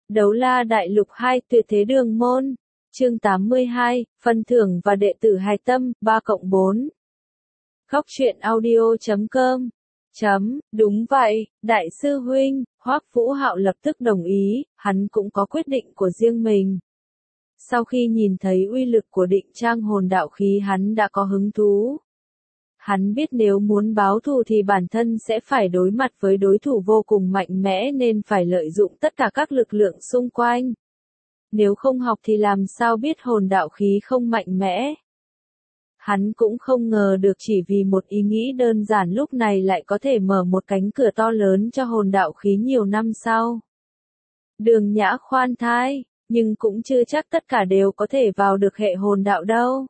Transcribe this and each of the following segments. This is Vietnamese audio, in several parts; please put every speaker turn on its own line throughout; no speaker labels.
Đấu La Đại Lục 2 Tuyệt Thế Đường Môn. Chương 82, Phần thưởng và đệ tử hài tâm, 3+4. Góc truyện audio.com. Đúng vậy, đại sư huynh, Hoắc Vũ Hạo lập tức đồng ý, hắn cũng có quyết định của riêng mình. Sau khi nhìn thấy uy lực của định trang hồn đạo khí hắn đã có hứng thú. Hắn biết nếu muốn báo thù thì bản thân sẽ phải đối mặt với đối thủ vô cùng mạnh mẽ nên phải lợi dụng tất cả các lực lượng xung quanh. Nếu không học thì làm sao biết hồn đạo khí không mạnh mẽ. Hắn cũng không ngờ được chỉ vì một ý nghĩ đơn giản lúc này lại có thể mở một cánh cửa to lớn cho hồn đạo khí nhiều năm sau. Đường Nhã khoan thai, nhưng cũng chưa chắc tất cả đều có thể vào được hệ hồn đạo đâu.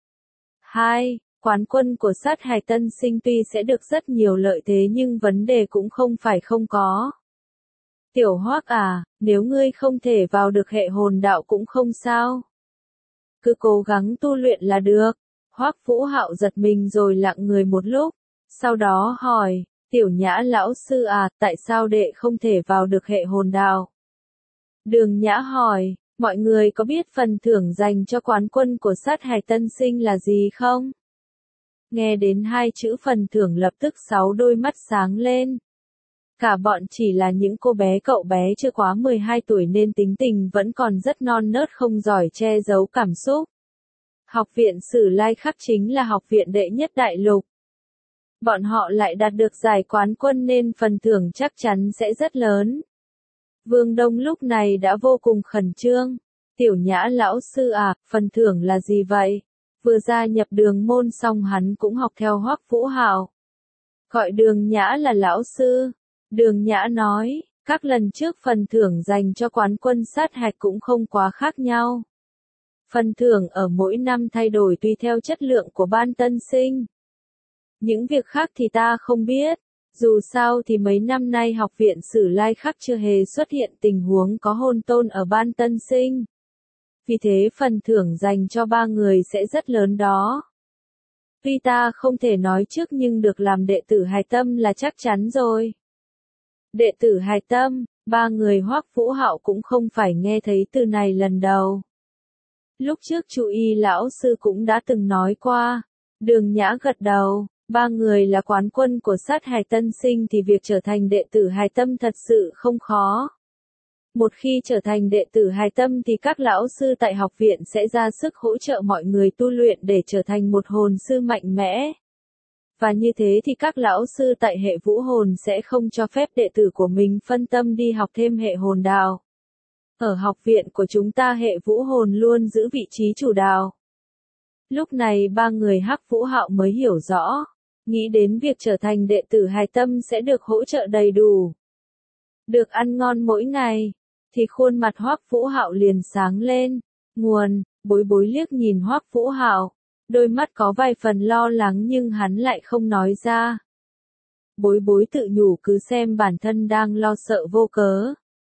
2. Quán quân của sát hài tân sinh tuy sẽ được rất nhiều lợi thế nhưng vấn đề cũng không phải không có. Tiểu Hoắc à, nếu ngươi không thể vào được hệ hồn đạo cũng không sao. Cứ cố gắng tu luyện là được. Hoắc Vũ Hạo giật mình rồi lặng người một lúc. Sau đó hỏi, Tiểu Nhã lão sư à, tại sao đệ không thể vào được hệ hồn đạo? Đường Nhã hỏi, mọi người có biết phần thưởng dành cho quán quân của sát hài tân sinh là gì không? Nghe đến hai chữ phần thưởng lập tức 6 đôi mắt sáng lên. Cả bọn chỉ là những cô bé cậu bé chưa quá 12 tuổi nên tính tình vẫn còn rất non nớt không giỏi che giấu cảm xúc. Học viện Sử Lai Khắc chính là học viện đệ nhất đại lục. Bọn họ lại đạt được giải quán quân nên phần thưởng chắc chắn sẽ rất lớn. Vương Đông lúc này đã vô cùng khẩn trương. Tiểu Nhã lão sư à, phần thưởng là gì vậy? Vừa gia nhập đường môn xong hắn cũng học theo Hoắc Vũ Hạo. Gọi Đường Nhã là lão sư. Đường Nhã nói, các lần trước phần thưởng dành cho quán quân sát hạch cũng không quá khác nhau. Phần thưởng ở mỗi năm thay đổi tùy theo chất lượng của ban tân sinh. Những việc khác thì ta không biết. Dù sao thì mấy năm nay học viện Sử Lai Khắc chưa hề xuất hiện tình huống có hồn tôn ở ban tân sinh. Vì thế phần thưởng dành cho 3 người sẽ rất lớn đó. Tuy ta không thể nói trước nhưng được làm đệ tử hài tâm là chắc chắn rồi. Đệ tử hài tâm, 3 người Hoắc Vũ Hạo cũng không phải nghe thấy từ này lần đầu. Lúc trước Chu Y lão sư cũng đã từng nói qua. Đường Nhã gật đầu, 3 người là quán quân của sát hài tân sinh thì việc trở thành đệ tử hài tâm thật sự không khó. Một khi trở thành đệ tử hài tâm thì các lão sư tại học viện sẽ ra sức hỗ trợ mọi người tu luyện để trở thành một hồn sư mạnh mẽ. Và như thế thì các lão sư tại hệ vũ hồn sẽ không cho phép đệ tử của mình phân tâm đi học thêm hệ hồn đạo. Ở học viện của chúng ta hệ vũ hồn luôn giữ vị trí chủ đạo. Lúc này 3 người Hắc Vũ Hạo mới hiểu rõ, nghĩ đến việc trở thành đệ tử hài tâm sẽ được hỗ trợ đầy đủ. Được ăn ngon mỗi ngày, thì khuôn mặt Hoắc Vũ Hạo liền sáng lên. Nguồn, Bối Bối liếc nhìn Hoắc Vũ Hạo, đôi mắt có vài phần lo lắng nhưng hắn lại không nói ra. Bối Bối tự nhủ cứ xem bản thân đang lo sợ vô cớ.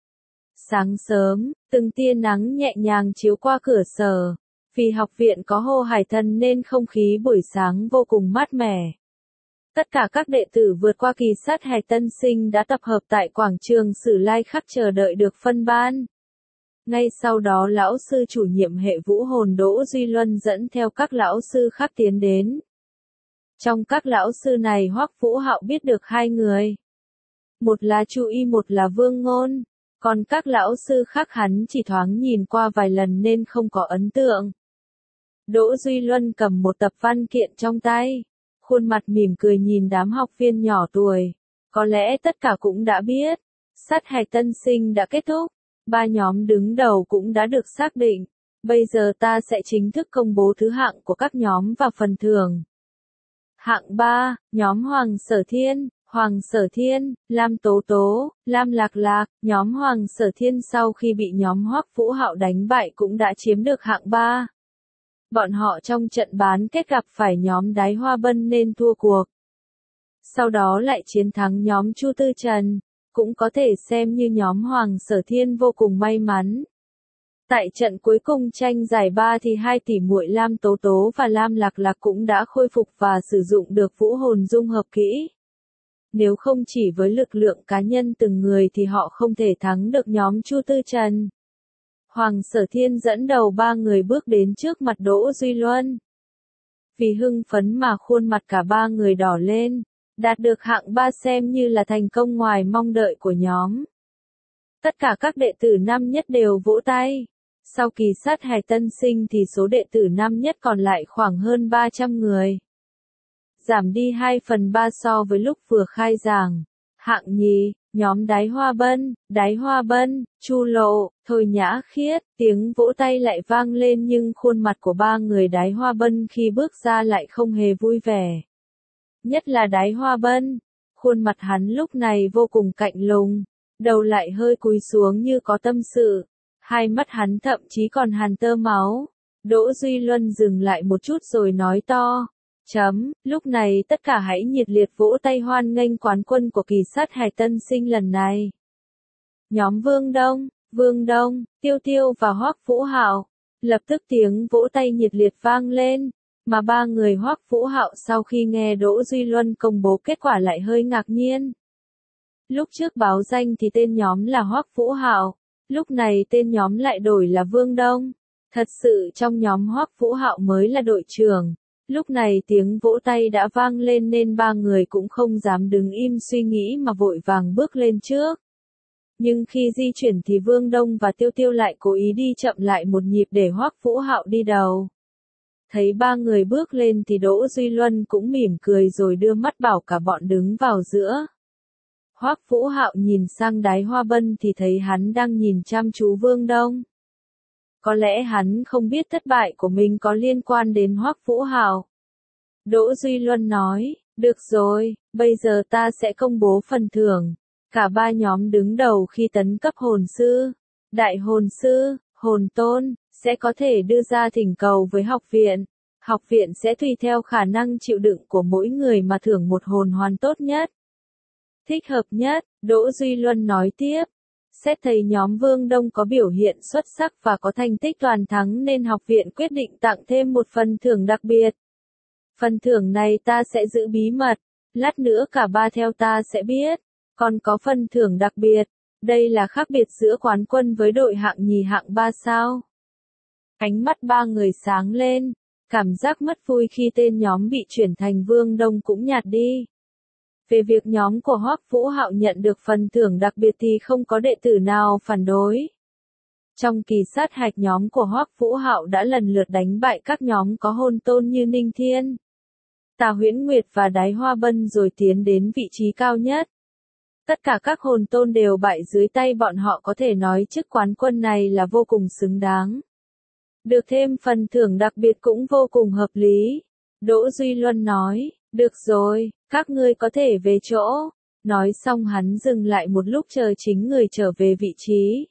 Sáng sớm, từng tia nắng nhẹ nhàng chiếu qua cửa sở. Vì học viện có Hồ Hải Thần nên không khí buổi sáng vô cùng mát mẻ. Tất cả các đệ tử vượt qua kỳ sát hài tân sinh đã tập hợp tại quảng trường Sử Lai Khắc chờ đợi được phân ban. Ngay sau đó lão sư chủ nhiệm hệ vũ hồn Đỗ Duy Luân dẫn theo các lão sư khác tiến đến. Trong các lão sư này Hoắc Vũ Hạo biết được 2 người. Một là Chu Y, một là Vương Ngôn. Còn các lão sư khác hắn chỉ thoáng nhìn qua vài lần nên không có ấn tượng. Đỗ Duy Luân cầm một tập văn kiện trong tay. Khuôn mặt mỉm cười nhìn đám học viên nhỏ tuổi. Có lẽ tất cả cũng đã biết. Sát hài tân sinh đã kết thúc. 3 nhóm đứng đầu cũng đã được xác định. Bây giờ ta sẽ chính thức công bố thứ hạng của các nhóm và phần thưởng. Hạng 3, nhóm Hoàng Sở Thiên. Hoàng Sở Thiên, Lam Tố Tố, Lam Lạc Lạc, nhóm Hoàng Sở Thiên sau khi bị nhóm Hoắc Vũ Hạo đánh bại cũng đã chiếm được hạng 3. Bọn họ trong trận bán kết gặp phải nhóm Đái Hoa Bân nên thua cuộc. Sau đó lại chiến thắng nhóm Chu Tư Trần, cũng có thể xem như nhóm Hoàng Sở Thiên vô cùng may mắn. Tại trận cuối cùng tranh giải 3 thì 2 tỷ muội Lam Tố Tố và Lam Lạc Lạc cũng đã khôi phục và sử dụng được vũ hồn dung hợp kỹ. Nếu không chỉ với lực lượng cá nhân từng người thì họ không thể thắng được nhóm Chu Tư Trần. Hoàng Sở Thiên dẫn đầu 3 người bước đến trước mặt Đỗ Duy Luân. Vì hưng phấn mà khuôn mặt cả 3 người đỏ lên, đạt được hạng 3 xem như là thành công ngoài mong đợi của nhóm. Tất cả các đệ tử năm nhất đều vỗ tay. Sau kỳ sát hạch tân sinh thì số đệ tử năm nhất còn lại khoảng hơn 300 người. Giảm đi 2/3 so với lúc vừa khai giảng. Hạng nhì, nhóm Đái Hoa Bân, Chu Lộ, Thôi Nhã Khiết, tiếng vỗ tay lại vang lên nhưng khuôn mặt của 3 người Đái Hoa Bân khi bước ra lại không hề vui vẻ. Nhất là Đái Hoa Bân, khuôn mặt hắn lúc này vô cùng cạnh lùng, đầu lại hơi cúi xuống như có tâm sự, hai mắt hắn thậm chí còn hằn tơ máu. Đỗ Duy Luân dừng lại một chút rồi nói to. Lúc này tất cả hãy nhiệt liệt vỗ tay hoan nghênh quán quân của kỳ sát hạch tân sinh lần này. Nhóm Vương Đông, Tiêu Tiêu và Hoắc Vũ Hạo, lập tức tiếng vỗ tay nhiệt liệt vang lên, mà 3 người Hoắc Vũ Hạo sau khi nghe Đỗ Duy Luân công bố kết quả lại hơi ngạc nhiên. Lúc trước báo danh thì tên nhóm là Hoắc Vũ Hạo, lúc này tên nhóm lại đổi là Vương Đông. Thật sự trong nhóm Hoắc Vũ Hạo mới là đội trưởng. Lúc này tiếng vỗ tay đã vang lên nên 3 người cũng không dám đứng im suy nghĩ mà vội vàng bước lên trước. Nhưng khi di chuyển thì Vương Đông và Tiêu Tiêu lại cố ý đi chậm lại một nhịp để Hoắc Vũ Hạo đi đầu. Thấy 3 người bước lên thì Đỗ Duy Luân cũng mỉm cười rồi đưa mắt bảo cả bọn đứng vào giữa. Hoắc Vũ Hạo nhìn sang Đái Hoa Bân thì thấy hắn đang nhìn chăm chú Vương Đông. Có lẽ hắn không biết thất bại của mình có liên quan đến Hoắc Vũ Hạo. Đỗ Duy Luân nói, được rồi, bây giờ ta sẽ công bố phần thưởng. Cả 3 nhóm đứng đầu khi tấn cấp hồn sư, đại hồn sư, hồn tôn, sẽ có thể đưa ra thỉnh cầu với học viện. Học viện sẽ tùy theo khả năng chịu đựng của mỗi người mà thưởng một hồn hoàn tốt nhất. Thích hợp nhất, Đỗ Duy Luân nói tiếp. Xét thấy nhóm Vương Đông có biểu hiện xuất sắc và có thành tích toàn thắng nên học viện quyết định tặng thêm một phần thưởng đặc biệt. Phần thưởng này ta sẽ giữ bí mật, lát nữa cả 3 theo ta sẽ biết. Còn có phần thưởng đặc biệt, đây là khác biệt giữa quán quân với đội hạng nhì hạng 3 sao. Ánh mắt 3 người sáng lên, cảm giác mất vui khi tên nhóm bị chuyển thành Vương Đông cũng nhạt đi. Về việc nhóm của Hoắc Vũ Hạo nhận được phần thưởng đặc biệt thì không có đệ tử nào phản đối. Trong kỳ sát hạch nhóm của Hoắc Vũ Hạo đã lần lượt đánh bại các nhóm có hồn tôn như Ninh Thiên, Tà Huyễn Nguyệt và Đái Hoa Bân rồi tiến đến vị trí cao nhất. Tất cả các hồn tôn đều bại dưới tay bọn họ, có thể nói chức quán quân này là vô cùng xứng đáng. Được thêm phần thưởng đặc biệt cũng vô cùng hợp lý. Đỗ Duy Luân nói, được rồi, các ngươi có thể về chỗ. Nói xong hắn dừng lại một lúc chờ chính người trở về vị trí.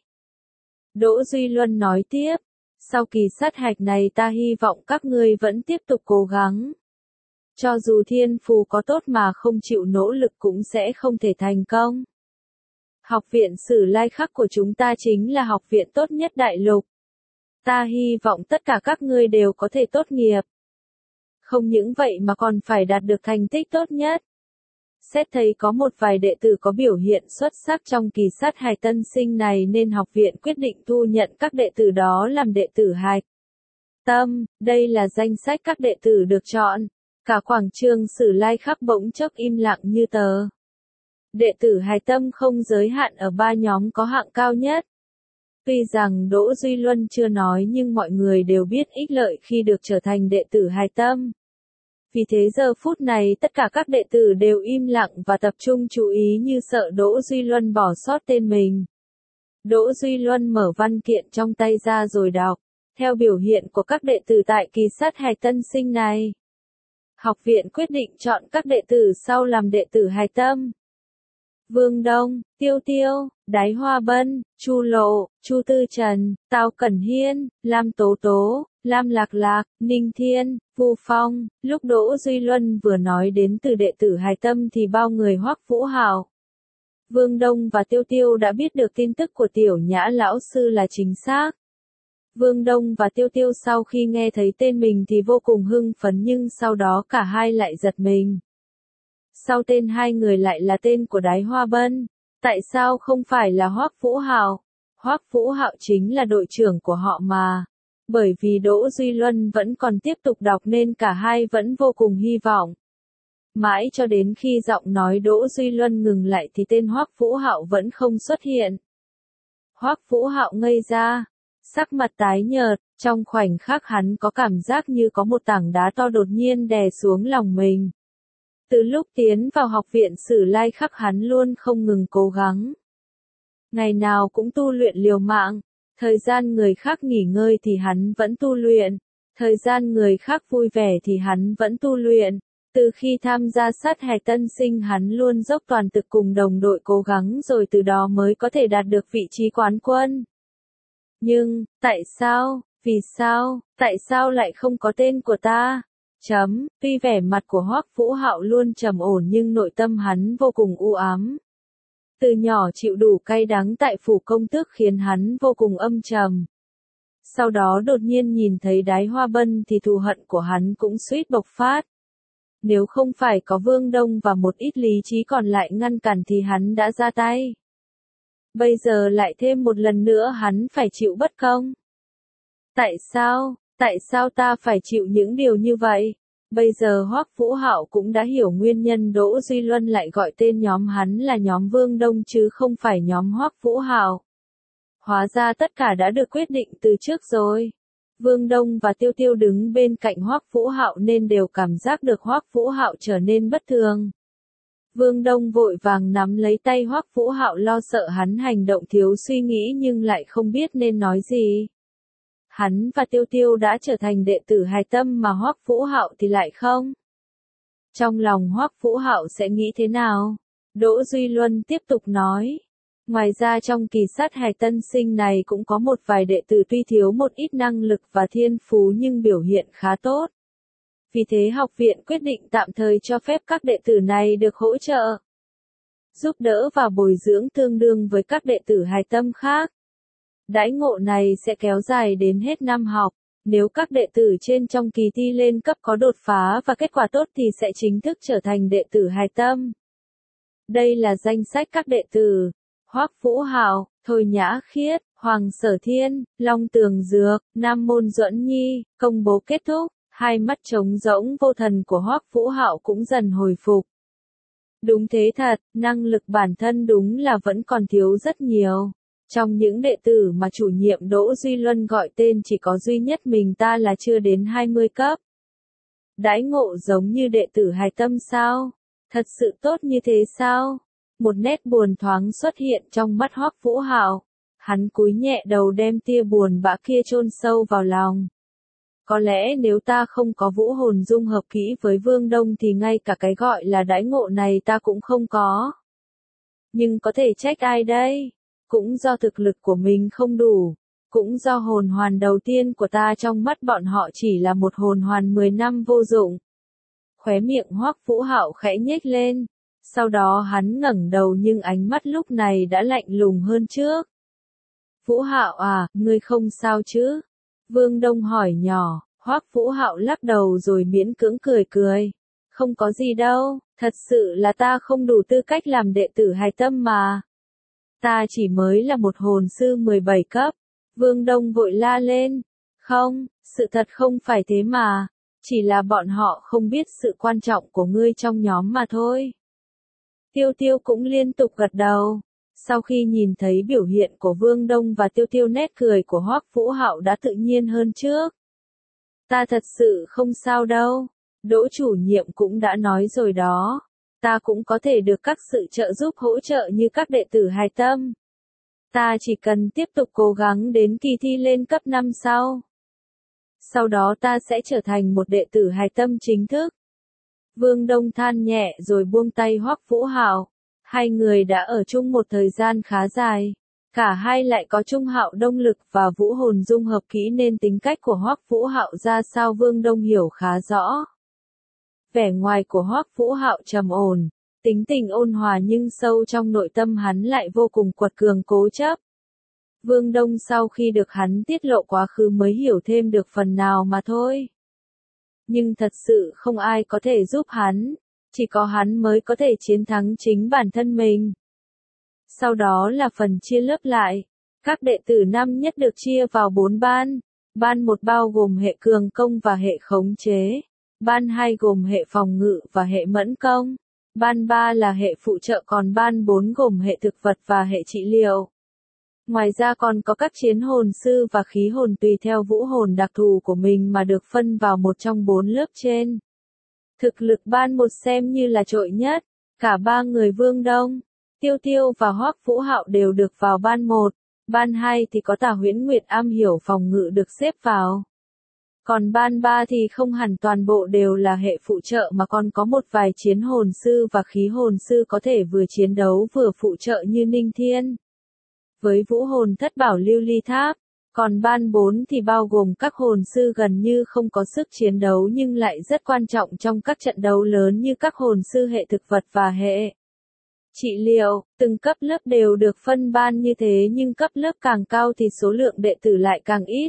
Đỗ Duy Luân nói tiếp, sau kỳ sát hạch này ta hy vọng các ngươi vẫn tiếp tục cố gắng. Cho dù thiên phù có tốt mà không chịu nỗ lực cũng sẽ không thể thành công. Học viện Sử Lai Khắc của chúng ta chính là học viện tốt nhất đại lục. Ta hy vọng tất cả các ngươi đều có thể tốt nghiệp. Không những vậy mà còn phải đạt được thành tích tốt nhất. Xét thấy có một vài đệ tử có biểu hiện xuất sắc trong kỳ sát hạch tân sinh này nên học viện quyết định thu nhận các đệ tử đó làm đệ tử hạch tâm. Đây là danh sách các đệ tử được chọn. Cả quảng trường Sử Lai Khắc bỗng chốc im lặng như tờ. Đệ tử hạch tâm không giới hạn ở 3 nhóm có hạng cao nhất. Tuy rằng Đỗ Duy Luân chưa nói nhưng mọi người đều biết ích lợi khi được trở thành đệ tử hạch tâm. Vì thế giờ phút này tất cả các đệ tử đều im lặng và tập trung chú ý như sợ Đỗ Duy Luân bỏ sót tên mình. Đỗ Duy Luân mở văn kiện trong tay ra rồi đọc. Theo biểu hiện của các đệ tử tại kỳ sát hạch tân sinh này, học viện quyết định chọn các đệ tử sau làm đệ tử hạch tâm. Vương Đông, Tiêu Tiêu, Đái Hoa Bân, Chu Lộ, Chu Tư Trần, Tào Cẩn Hiên, Lam Tố Tố, Lam Lạc Lạc, Ninh Thiên, Vu Phong. Lúc Đỗ Duy Luân vừa nói đến từ đệ tử hạch tâm thì bao người Hoắc Vũ Hạo, Vương Đông và Tiêu Tiêu đã biết được tin tức của Tiểu Nhã lão sư là chính xác. Vương Đông và Tiêu Tiêu sau khi nghe thấy tên mình thì vô cùng hưng phấn nhưng sau đó cả hai lại giật mình. Sau tên hai người lại là tên của Đái Hoa Bân? Tại sao không phải là Hoắc Vũ Hạo? Hoắc Vũ Hạo chính là đội trưởng của họ mà. Bởi vì Đỗ Duy Luân vẫn còn tiếp tục đọc nên cả hai vẫn vô cùng hy vọng. Mãi cho đến khi giọng nói Đỗ Duy Luân ngừng lại thì tên Hoắc Vũ Hạo vẫn không xuất hiện. Hoắc Vũ Hạo ngây ra, sắc mặt tái nhợt, trong khoảnh khắc hắn có cảm giác như có một tảng đá to đột nhiên đè xuống lòng mình. Từ lúc tiến vào học viện Sử Lai Khắc hắn luôn không ngừng cố gắng. Ngày nào cũng tu luyện liều mạng, thời gian người khác nghỉ ngơi thì hắn vẫn tu luyện, thời gian người khác vui vẻ thì hắn vẫn tu luyện. Từ khi tham gia sát hạch tân sinh hắn luôn dốc toàn lực cùng đồng đội cố gắng rồi từ đó mới có thể đạt được vị trí quán quân. Nhưng, tại sao lại không có tên của ta? Tuy vẻ mặt của Hoắc Vũ Hạo luôn trầm ổn nhưng nội tâm hắn vô cùng u ám. Từ nhỏ chịu đủ cay đắng tại phủ công tước khiến hắn vô cùng âm trầm. Sau đó đột nhiên nhìn thấy Đái Hoa Bân thì thù hận của hắn cũng suýt bộc phát. Nếu không phải có Vương Đông và một ít lý trí còn lại ngăn cản thì hắn đã ra tay. Bây giờ lại thêm một lần nữa hắn phải chịu bất công. Tại sao ta phải chịu những điều như vậy? Bây giờ Hoắc Vũ Hạo cũng đã hiểu nguyên nhân Đỗ Duy Luân lại gọi tên nhóm hắn là nhóm Vương Đông chứ không phải nhóm Hoắc Vũ Hạo. Hóa ra tất cả đã được quyết định từ trước rồi. Vương Đông và Tiêu Tiêu đứng bên cạnh Hoắc Vũ Hạo nên đều cảm giác được Hoắc Vũ Hạo trở nên bất thường. Vương Đông vội vàng nắm lấy tay Hoắc Vũ Hạo lo sợ hắn hành động thiếu suy nghĩ nhưng lại không biết nên nói gì. Hắn và Tiêu Tiêu đã trở thành đệ tử hài tâm mà Hoắc Vũ Hạo thì lại không. Trong lòng Hoắc Vũ Hạo sẽ nghĩ thế nào? Đỗ Duy Luân tiếp tục nói. Ngoài ra trong kỳ sát hài tân sinh này cũng có một vài đệ tử tuy thiếu một ít năng lực và thiên phú nhưng biểu hiện khá tốt. Vì thế học viện quyết định tạm thời cho phép các đệ tử này được hỗ trợ, giúp đỡ và bồi dưỡng tương đương với các đệ tử hài tâm khác. Đãi ngộ này sẽ kéo dài đến hết năm học. Nếu các đệ tử trên trong kỳ thi lên cấp có đột phá và kết quả tốt thì sẽ chính thức trở thành đệ tử hài tâm. Đây là danh sách các đệ tử. Hoắc Vũ Hạo, Thôi Nhã Khiết, Hoàng Sở Thiên, Long Tường Dược, Nam Môn Duẫn Nhi. Công bố kết thúc, hai mắt trống rỗng vô thần của Hoắc Vũ Hạo cũng dần hồi phục. Đúng thế thật, năng lực bản thân đúng là vẫn còn thiếu rất nhiều. Trong những đệ tử mà chủ nhiệm Đỗ Duy Luân gọi tên chỉ có duy nhất mình ta là chưa đến 20 cấp. Đãi ngộ giống như đệ tử hài tâm sao? Thật sự tốt như thế sao? Một nét buồn thoáng xuất hiện trong mắt Hoắc Vũ Hạo. Hắn cúi nhẹ đầu đem tia buồn bã kia chôn sâu vào lòng. Có lẽ nếu ta không có vũ hồn dung hợp kỹ với Vương Đông thì ngay cả cái gọi là đãi ngộ này ta cũng không có. Nhưng có thể trách ai đây? Cũng do thực lực của mình không đủ. Cũng do hồn hoàn đầu tiên của ta trong mắt bọn họ chỉ là một hồn hoàn 10 năm vô dụng. Khóe miệng Hoắc Vũ Hạo khẽ nhếch lên. Sau đó hắn ngẩng đầu nhưng ánh mắt lúc này đã lạnh lùng hơn trước. Vũ Hạo à, ngươi không sao chứ? Vương Đông hỏi nhỏ. Hoắc Vũ Hạo lắc đầu rồi miễn cưỡng cười cười. Không có gì đâu, thật sự là ta không đủ tư cách làm đệ tử hài tâm mà. Ta chỉ mới là một hồn sư 17 cấp. Vương Đông vội la lên. Không, sự thật không phải thế mà. Chỉ là bọn họ không biết sự quan trọng của ngươi trong nhóm mà thôi. Tiêu Tiêu cũng liên tục gật đầu. Sau khi nhìn thấy biểu hiện của Vương Đông và Tiêu Tiêu nét cười của Hoắc Vũ Hạo đã tự nhiên hơn trước. Ta thật sự không sao đâu. Đỗ chủ nhiệm cũng đã nói rồi đó. Ta cũng có thể được các sự trợ giúp hỗ trợ như các đệ tử hài tâm. Ta chỉ cần tiếp tục cố gắng đến kỳ thi lên cấp 5 sau. Sau đó ta sẽ trở thành một đệ tử hài tâm chính thức. Vương Đông than nhẹ rồi buông tay Hoắc Vũ Hạo. Hai người đã ở chung một thời gian khá dài. Cả hai lại có chung hạo động lực và vũ hồn dung hợp kỹ nên tính cách của Hoắc Vũ Hạo ra sao Vương Đông hiểu khá rõ. Vẻ ngoài của Hoắc Vũ Hạo trầm ổn, tính tình ôn hòa nhưng sâu trong nội tâm hắn lại vô cùng quật cường cố chấp. Vương Đông sau khi được hắn tiết lộ quá khứ mới hiểu thêm được phần nào mà thôi. Nhưng thật sự không ai có thể giúp hắn. Chỉ có hắn mới có thể chiến thắng chính bản thân mình. Sau đó là phần chia lớp lại. Các đệ tử năm nhất được chia vào 4 ban. Ban 1 bao gồm hệ cường công và hệ khống chế. Ban 2 gồm hệ phòng ngự và hệ mẫn công. Ban 3 là hệ phụ trợ, còn ban 4 gồm hệ thực vật và hệ trị liệu. Ngoài ra còn có các chiến hồn sư và khí hồn tùy theo vũ hồn đặc thù của mình mà được phân vào một trong 4 lớp trên. Thực lực ban 1 xem như là trội nhất. Cả 3 người Vương Đông, Tiêu Tiêu và Hoắc Vũ Hạo đều được vào ban 1. Ban 2 thì có Tả Huyễn Nguyệt am hiểu phòng ngự được xếp vào. Còn ban 3 thì không hẳn toàn bộ đều là hệ phụ trợ mà còn có một vài chiến hồn sư và khí hồn sư có thể vừa chiến đấu vừa phụ trợ như Ninh Thiên. Với vũ hồn thất bảo lưu ly tháp. Còn ban 4 thì bao gồm các hồn sư gần như không có sức chiến đấu nhưng lại rất quan trọng trong các trận đấu lớn như các hồn sư hệ thực vật và hệ trị liệu. Từng cấp lớp đều được phân ban như thế nhưng cấp lớp càng cao thì số lượng đệ tử lại càng ít.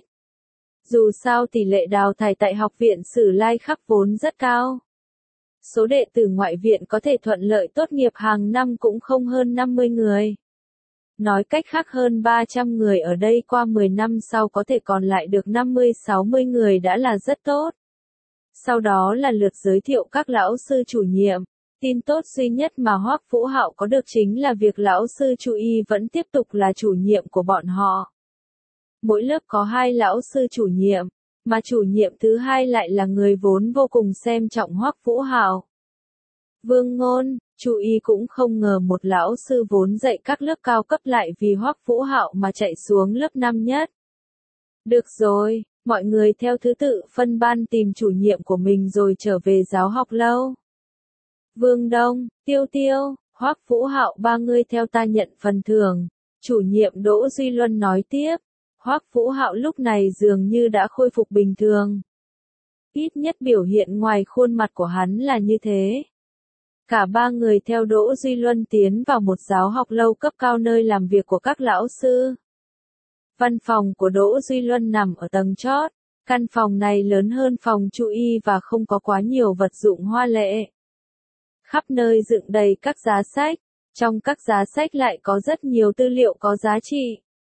Dù sao tỷ lệ đào thải tại học viện Sử Lai Khắc vốn rất cao. Số đệ tử ngoại viện có thể thuận lợi tốt nghiệp hàng năm cũng không hơn 50 người. Nói cách khác hơn 300 người ở đây qua 10 năm sau có thể còn lại được 50-60 người đã là rất tốt. Sau đó là lượt giới thiệu các lão sư chủ nhiệm. Tin tốt duy nhất mà Hoắc Vũ Hạo có được chính là việc lão sư Chu Y vẫn tiếp tục là chủ nhiệm của bọn họ. Mỗi lớp có 2 lão sư chủ nhiệm, mà chủ nhiệm thứ 2 lại là người vốn vô cùng xem trọng Hoắc Vũ Hạo. Vương Ngôn, Chu Y cũng không ngờ một lão sư vốn dạy các lớp cao cấp lại vì Hoắc Vũ Hạo mà chạy xuống lớp 5 nhất. Được rồi, mọi người theo thứ tự phân ban tìm chủ nhiệm của mình rồi trở về giáo học lâu. Vương Đông, Tiêu Tiêu, Hoắc Vũ Hạo, ba người theo ta nhận phần thưởng. Chủ nhiệm Đỗ Duy Luân nói tiếp. Hoắc Vũ Hạo lúc này dường như đã khôi phục bình thường. Ít nhất biểu hiện ngoài khuôn mặt của hắn là như thế. Cả 3 người theo Đỗ Duy Luân tiến vào một giáo học lâu cấp cao nơi làm việc của các lão sư. Văn phòng của Đỗ Duy Luân nằm ở tầng chót. Căn phòng này lớn hơn phòng Chu Y và không có quá nhiều vật dụng hoa lệ. Khắp nơi dựng đầy các giá sách. Trong các giá sách lại có rất nhiều tư liệu có giá trị.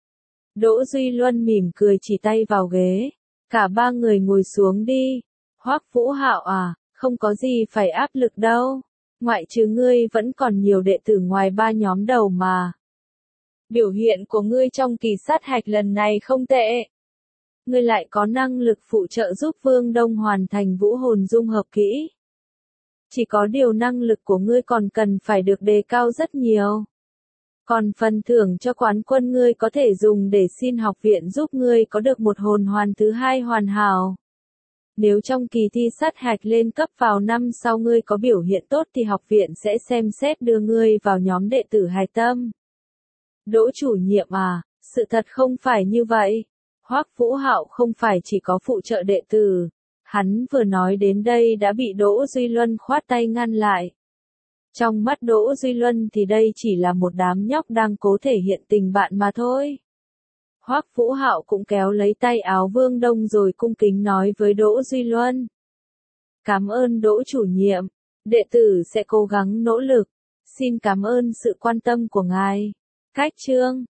Đỗ Duy Luân mỉm cười chỉ tay vào ghế. Cả 3 người ngồi xuống đi. Hoắc Vũ Hạo à, không có gì phải áp lực đâu. Ngoại trừ ngươi vẫn còn nhiều đệ tử ngoài 3 nhóm đầu mà. Biểu hiện của ngươi trong kỳ sát hạch lần này không tệ. Ngươi lại có năng lực phụ trợ giúp Vương Đông hoàn thành vũ hồn dung hợp kỹ. Chỉ có điều năng lực của ngươi còn cần phải được đề cao rất nhiều. Còn phần thưởng cho quán quân ngươi có thể dùng để xin học viện giúp ngươi có được một hồn hoàn thứ 2 hoàn hảo. Nếu trong kỳ thi sát hạch lên cấp vào năm sau ngươi có biểu hiện tốt thì học viện sẽ xem xét đưa ngươi vào nhóm đệ tử hài tâm. Đỗ chủ nhiệm à, sự thật không phải như vậy. Hoắc Vũ Hạo không phải chỉ có phụ trợ đệ tử. Hắn vừa nói đến đây đã bị Đỗ Duy Luân khoát tay ngăn lại. Trong mắt Đỗ Duy Luân thì đây chỉ là một đám nhóc đang cố thể hiện tình bạn mà thôi. Hoắc Vũ Hạo cũng kéo lấy tay áo Vương Đông rồi cung kính nói với Đỗ Duy Luân. Cảm ơn Đỗ chủ nhiệm, đệ tử sẽ cố gắng nỗ lực. Xin cảm ơn sự quan tâm của ngài. Cách chương